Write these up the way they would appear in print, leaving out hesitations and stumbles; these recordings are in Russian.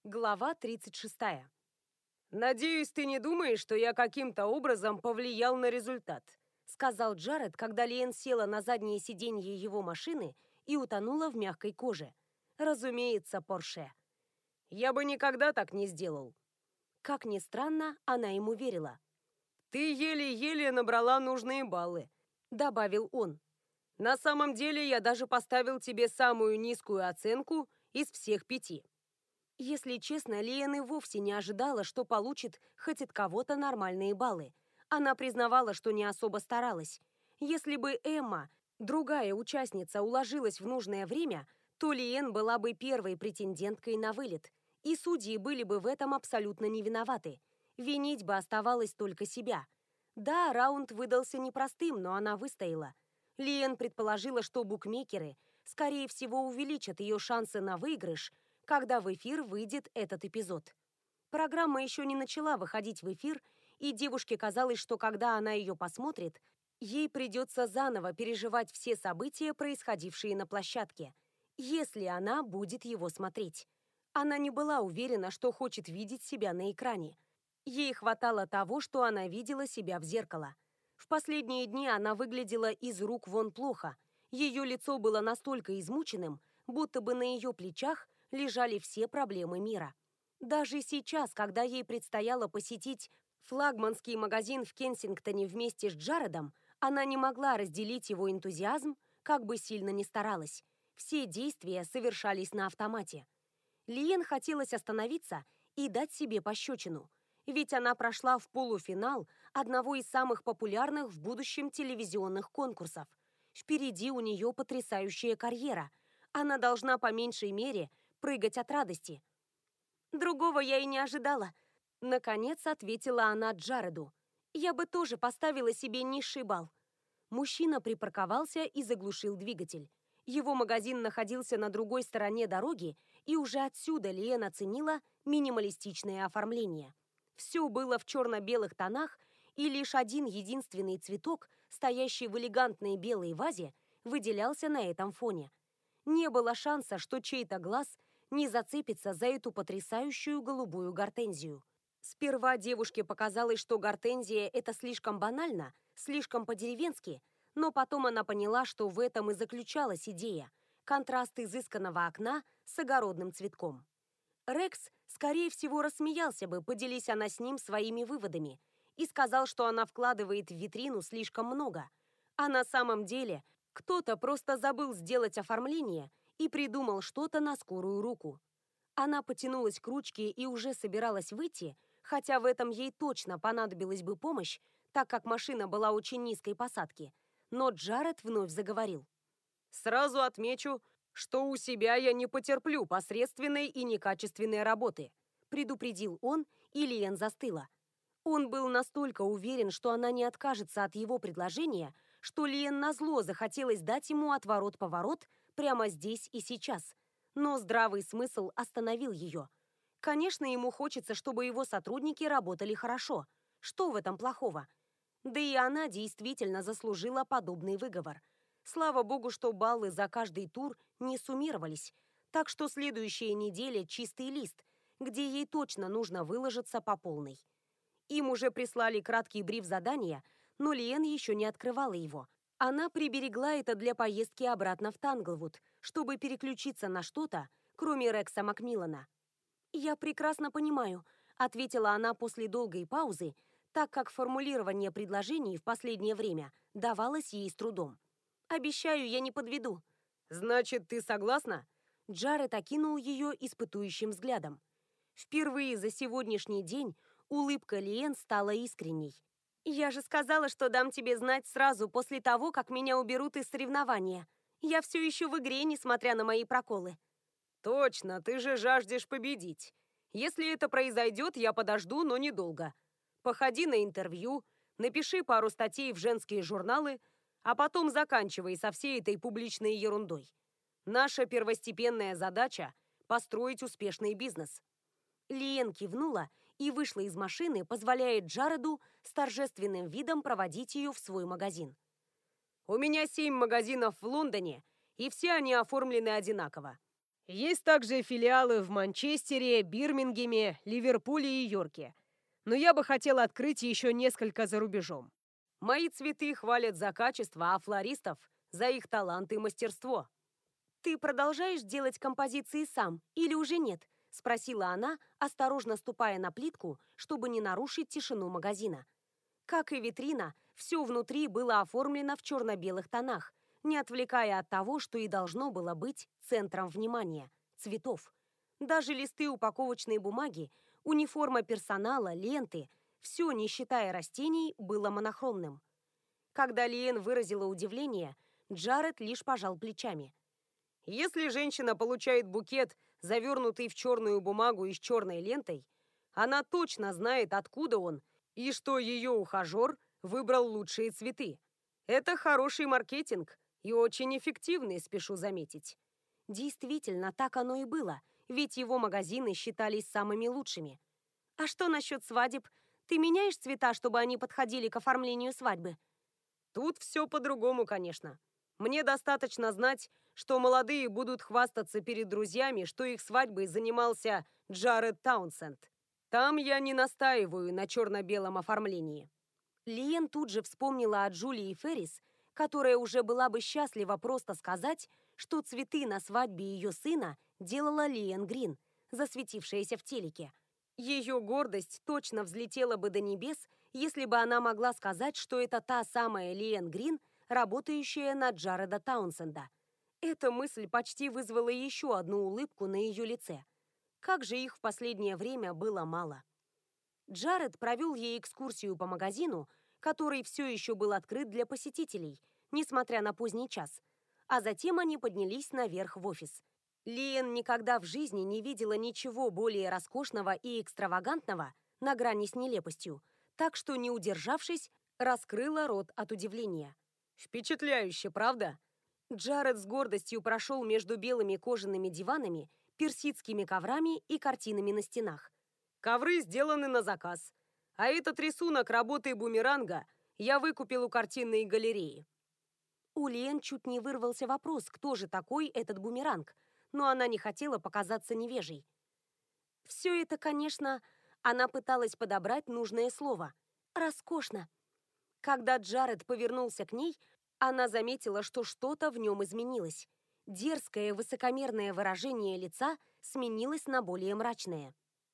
Глава 36. «Надеюсь, ты не думаешь, что я каким-то образом повлиял на результат», Сказал Джаред, когда Лиэн села на заднее сиденье его машины и утонула в мягкой коже. Разумеется, Порше. «Я бы никогда так не сделал». Как ни странно, она ему верила. «Ты еле-еле набрала нужные баллы», — добавил он. «На самом деле я даже поставил тебе самую низкую оценку из всех 5». Если честно, Лиэн и вовсе не ожидала, что получит хоть от кого-то нормальные баллы. Она признавала, что не особо старалась. Если бы Эмма, другая участница, уложилась в нужное время, то Лиэн была бы первой претенденткой на вылет. И судьи были бы в этом абсолютно не виноваты. Винить бы оставалось только себя. Да, раунд выдался непростым, но она выстояла. Лиэн предположила, что букмекеры, скорее всего, увеличат ее шансы на выигрыш, когда в эфир выйдет этот эпизод. Программа еще не начала выходить в эфир, и девушке казалось, что когда она ее посмотрит, ей придется заново переживать все события, происходившие на площадке, если она будет его смотреть. Она не была уверена, что хочет видеть себя на экране. Ей хватало того, что она видела себя в зеркало. В последние дни она выглядела из рук вон плохо. Ее лицо было настолько измученным, будто бы на ее плечах лежали все проблемы мира. Даже сейчас, когда ей предстояло посетить флагманский магазин в Кенсингтоне вместе с Джаредом, она не могла разделить его энтузиазм, как бы сильно ни старалась. Все действия совершались на автомате. Лиэн хотелось остановиться и дать себе пощечину, ведь она прошла в полуфинал одного из самых популярных в будущем телевизионных конкурсов. Впереди у нее потрясающая карьера. Она должна по меньшей мере прыгать от радости. «Другого я и не ожидала», — наконец ответила она Джареду. «Я бы тоже поставила себе низший балл». Мужчина припарковался и заглушил двигатель. Его магазин находился на другой стороне дороги, и уже отсюда Лиэн оценила минималистичное оформление. Все было в черно-белых тонах, и лишь один единственный цветок, стоящий в элегантной белой вазе, выделялся на этом фоне. Не было шанса, что чей-то глаз не зацепится за эту потрясающую голубую гортензию. Сперва девушке показалось, что гортензия – это слишком банально, слишком по-деревенски, но потом она поняла, что в этом и заключалась идея – контраст изысканного окна с огородным цветком. Рекс, скорее всего, рассмеялся бы, поделись она с ним своими выводами, и сказал, что она вкладывает в витрину слишком много. А на самом деле кто-то просто забыл сделать оформление и придумал что-то на скорую руку. Она потянулась к ручке и уже собиралась выйти, хотя в этом ей точно понадобилась бы помощь, так как машина была очень низкой посадки. Но Джаред вновь заговорил. «Сразу отмечу, что у себя я не потерплю посредственной и некачественной работы», предупредил он, и Лиэн застыла. Он был настолько уверен, что она не откажется от его предложения, что Лиэн назло захотелось дать ему отворот-поворот прямо здесь и сейчас. Но здравый смысл остановил ее. Конечно, ему хочется, чтобы его сотрудники работали хорошо. Что в этом плохого? Да и она действительно заслужила подобный выговор. Слава богу, что баллы за каждый тур не суммировались, так что следующая неделя чистый лист, где ей точно нужно выложиться по полной. Им уже прислали краткий бриф задания, но Лиэн еще не открывала его. Она приберегла это для поездки обратно в Танглвуд, чтобы переключиться на что-то, кроме Рекса Макмиллана. «Я прекрасно понимаю», — ответила она после долгой паузы, так как формулирование предложений в последнее время давалось ей с трудом. «Обещаю, я не подведу». «Значит, ты согласна?» Джаред окинул ее испытующим взглядом. Впервые за сегодняшний день улыбка Лиэн стала искренней. «Я же сказала, что дам тебе знать сразу после того, как меня уберут из соревнования. Я все еще в игре, несмотря на мои проколы». «Точно, ты же жаждешь победить. Если это произойдет, я подожду, но недолго. Походи на интервью, напиши пару статей в женские журналы, а потом заканчивай со всей этой публичной ерундой. Наша первостепенная задача – построить успешный бизнес». Лиэн кивнула и вышла из машины, позволяя Джареду с торжественным видом проводить ее в свой магазин. «У меня 7 магазинов в Лондоне, и все они оформлены одинаково. Есть также филиалы в Манчестере, Бирмингеме, Ливерпуле и Йорке. Но я бы хотел открыть еще несколько за рубежом. Мои цветы хвалят за качество, а флористов — за их талант и мастерство. «Ты продолжаешь делать композиции сам или уже нет?» – спросила она, осторожно ступая на плитку, чтобы не нарушить тишину магазина. Как и витрина, все внутри было оформлено в черно-белых тонах, не отвлекая от того, что и должно было быть центром внимания – цветов. Даже листы упаковочной бумаги, униформа персонала, ленты – все, не считая растений, было монохромным. Когда Лиэн выразила удивление, Джаред лишь пожал плечами. Если женщина получает букет, завернутый в черную бумагу и с черной лентой, она точно знает, откуда он, и что ее ухажер выбрал лучшие цветы. Это хороший маркетинг и очень эффективный, спешу заметить. Действительно, так оно и было, ведь его магазины считались самыми лучшими. А что насчет свадеб? Ты меняешь цвета, чтобы они подходили к оформлению свадьбы? Тут все по-другому, конечно. Мне достаточно знать, что молодые будут хвастаться перед друзьями, что их свадьбой занимался Джаред Таунсенд. Там я не настаиваю на черно-белом оформлении. Лиэн тут же вспомнила о Джулии Феррис, которая уже была бы счастлива просто сказать, что цветы на свадьбе ее сына делала Лиэн Грин, засветившаяся в телеке. Ее гордость точно взлетела бы до небес, если бы она могла сказать, что это та самая Лиэн Грин, работающая на Джареда Таунсенда. Эта мысль почти вызвала еще одну улыбку на ее лице. Как же их в последнее время было мало. Джаред провел ей экскурсию по магазину, который все еще был открыт для посетителей, несмотря на поздний час. А затем они поднялись наверх в офис. Лиэн никогда в жизни не видела ничего более роскошного и экстравагантного, на грани с нелепостью, так что, не удержавшись, раскрыла рот от удивления. Впечатляюще, правда? Джаред с гордостью прошел между белыми кожаными диванами, персидскими коврами и картинами на стенах. Ковры сделаны на заказ. А этот рисунок работы бумеранга я выкупил у картинной галереи. У Лиэн чуть не вырвался вопрос, кто же такой этот бумеранг, но она не хотела показаться невежей. Все это, конечно, она пыталась подобрать нужное слово. Роскошно. Когда Джаред повернулся к ней, она заметила, что что-то в нем изменилось. Дерзкое, высокомерное выражение лица сменилось на более мрачное.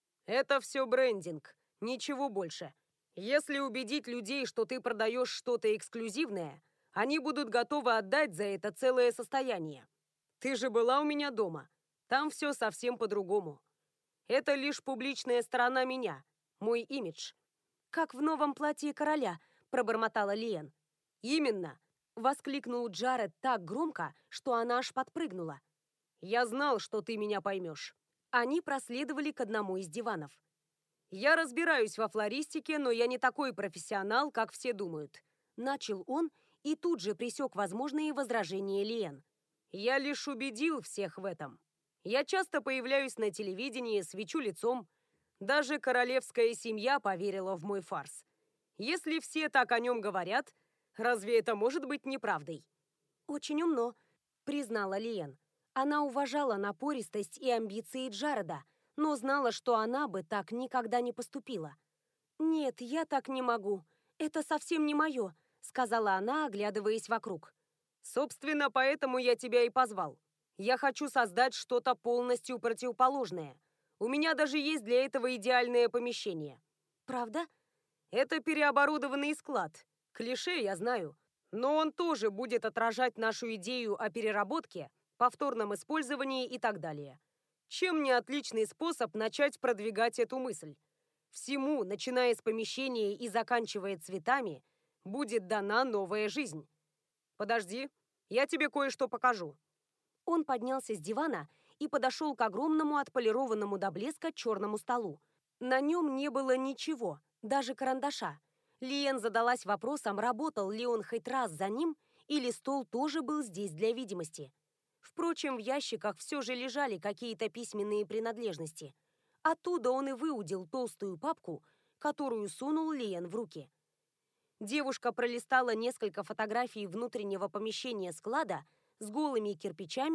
Это все брендинг, ничего больше. Если убедить людей, что ты продаешь что-то эксклюзивное, они будут готовы отдать за это целое состояние. Ты же была у меня дома. Там все совсем по-другому. Это лишь публичная сторона меня, мой имидж. «Как в новом платье короля», – пробормотала Лиэн. «Именно!» – воскликнул Джаред так громко, что она аж подпрыгнула. «Я знал, что ты меня поймешь». Они проследовали к одному из диванов. «Я разбираюсь во флористике, но я не такой профессионал, как все думают», – начал он и тут же пресек возможные возражения Лиэн. «Я лишь убедил всех в этом. Я часто появляюсь на телевидении, свечу лицом. Даже королевская семья поверила в мой фарс. Если все так о нем говорят, разве это может быть неправдой?» «Очень умно», – признала Лиэн. Она уважала напористость и амбиции Джареда, но знала, что она бы так никогда не поступила. «Нет, я так не могу. Это совсем не мое», – сказала она, оглядываясь вокруг. «Собственно, поэтому я тебя и позвал. Я хочу создать что-то полностью противоположное. У меня даже есть для этого идеальное помещение». «Правда?» «Это переоборудованный склад. Клише, я знаю. Но он тоже будет отражать нашу идею о переработке, повторном использовании и так далее. Чем не отличный способ начать продвигать эту мысль? Всему, начиная с помещения и заканчивая цветами, будет дана новая жизнь. Подожди, я тебе кое-что покажу». Он поднялся с дивана и подошел к огромному отполированному до блеска черному столу. На нем не было ничего, даже карандаша. Лиэн задалась вопросом, работал ли он хоть раз за ним, или стол тоже был здесь для видимости. Впрочем, в ящиках все же лежали какие-то письменные принадлежности. Оттуда он и выудил толстую папку, которую сунул Лиэн в руки. Девушка пролистала несколько фотографий внутреннего помещения склада с голыми кирпичами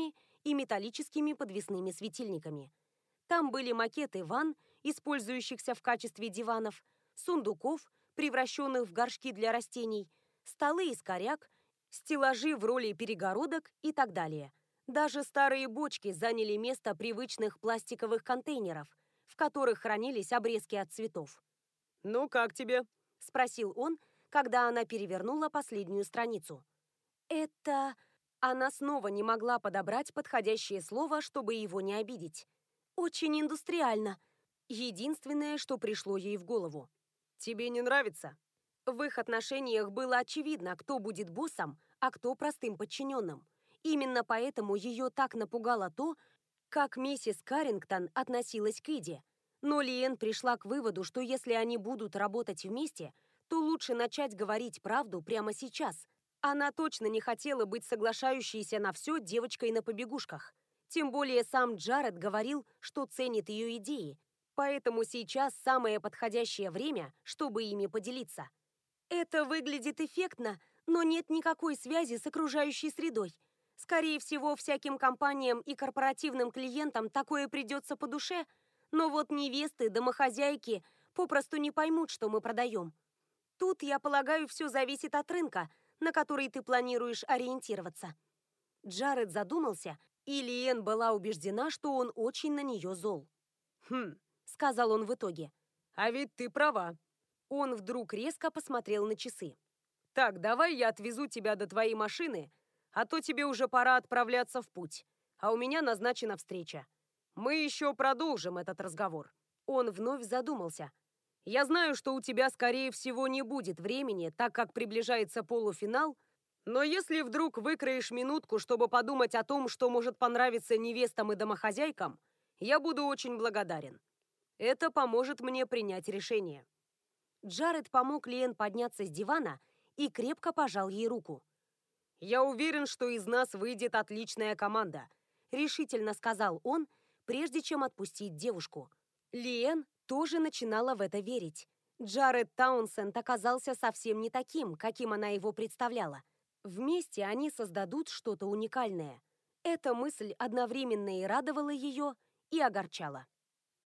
и металлическими подвесными светильниками. Там были макеты ванн, использующихся в качестве диванов, сундуков, превращенных в горшки для растений, столы из коряк, стеллажи в роли перегородок и так далее. Даже старые бочки заняли место привычных пластиковых контейнеров, в которых хранились обрезки от цветов. «Ну, как тебе?» – спросил он, когда она перевернула последнюю страницу. «Это...» Она снова не могла подобрать подходящее слово, чтобы его не обидеть. «Очень индустриально». Единственное, что пришло ей в голову. «Тебе не нравится?» В их отношениях было очевидно, кто будет боссом, а кто простым подчиненным. Именно поэтому ее так напугало то, как миссис Каррингтон относилась к Иде. Но Лиэн пришла к выводу, что если они будут работать вместе, то лучше начать говорить правду прямо сейчас. Она точно не хотела быть соглашающейся на все девочкой на побегушках. Тем более сам Джаред говорил, что ценит ее идеи. Поэтому сейчас самое подходящее время, чтобы ими поделиться. Это выглядит эффектно, но нет никакой связи с окружающей средой. Скорее всего, всяким компаниям и корпоративным клиентам такое придется по душе, но вот невесты, домохозяйки попросту не поймут, что мы продаем. Тут, я полагаю, все зависит от рынка, на который ты планируешь ориентироваться. Джаред задумался, и Лиэн была убеждена, что он очень на нее зол. «Хм», — сказал он в итоге. «А ведь ты права». Он вдруг резко посмотрел на часы. «Так, давай я отвезу тебя до твоей машины, а то тебе уже пора отправляться в путь, а у меня назначена встреча. Мы еще продолжим этот разговор». Он вновь задумался. «Я знаю, что у тебя, скорее всего, не будет времени, так как приближается полуфинал, но если вдруг выкроешь минутку, чтобы подумать о том, что может понравиться невестам и домохозяйкам, я буду очень благодарен. Это поможет мне принять решение». Джаред помог Лиэн подняться с дивана и крепко пожал ей руку. «Я уверен, что из нас выйдет отличная команда», — решительно сказал он, прежде чем отпустить девушку. Лиэн тоже начинала в это верить. Джаред Таунсенд оказался совсем не таким, каким она его представляла. Вместе они создадут что-то уникальное. Эта мысль одновременно и радовала ее, и огорчала.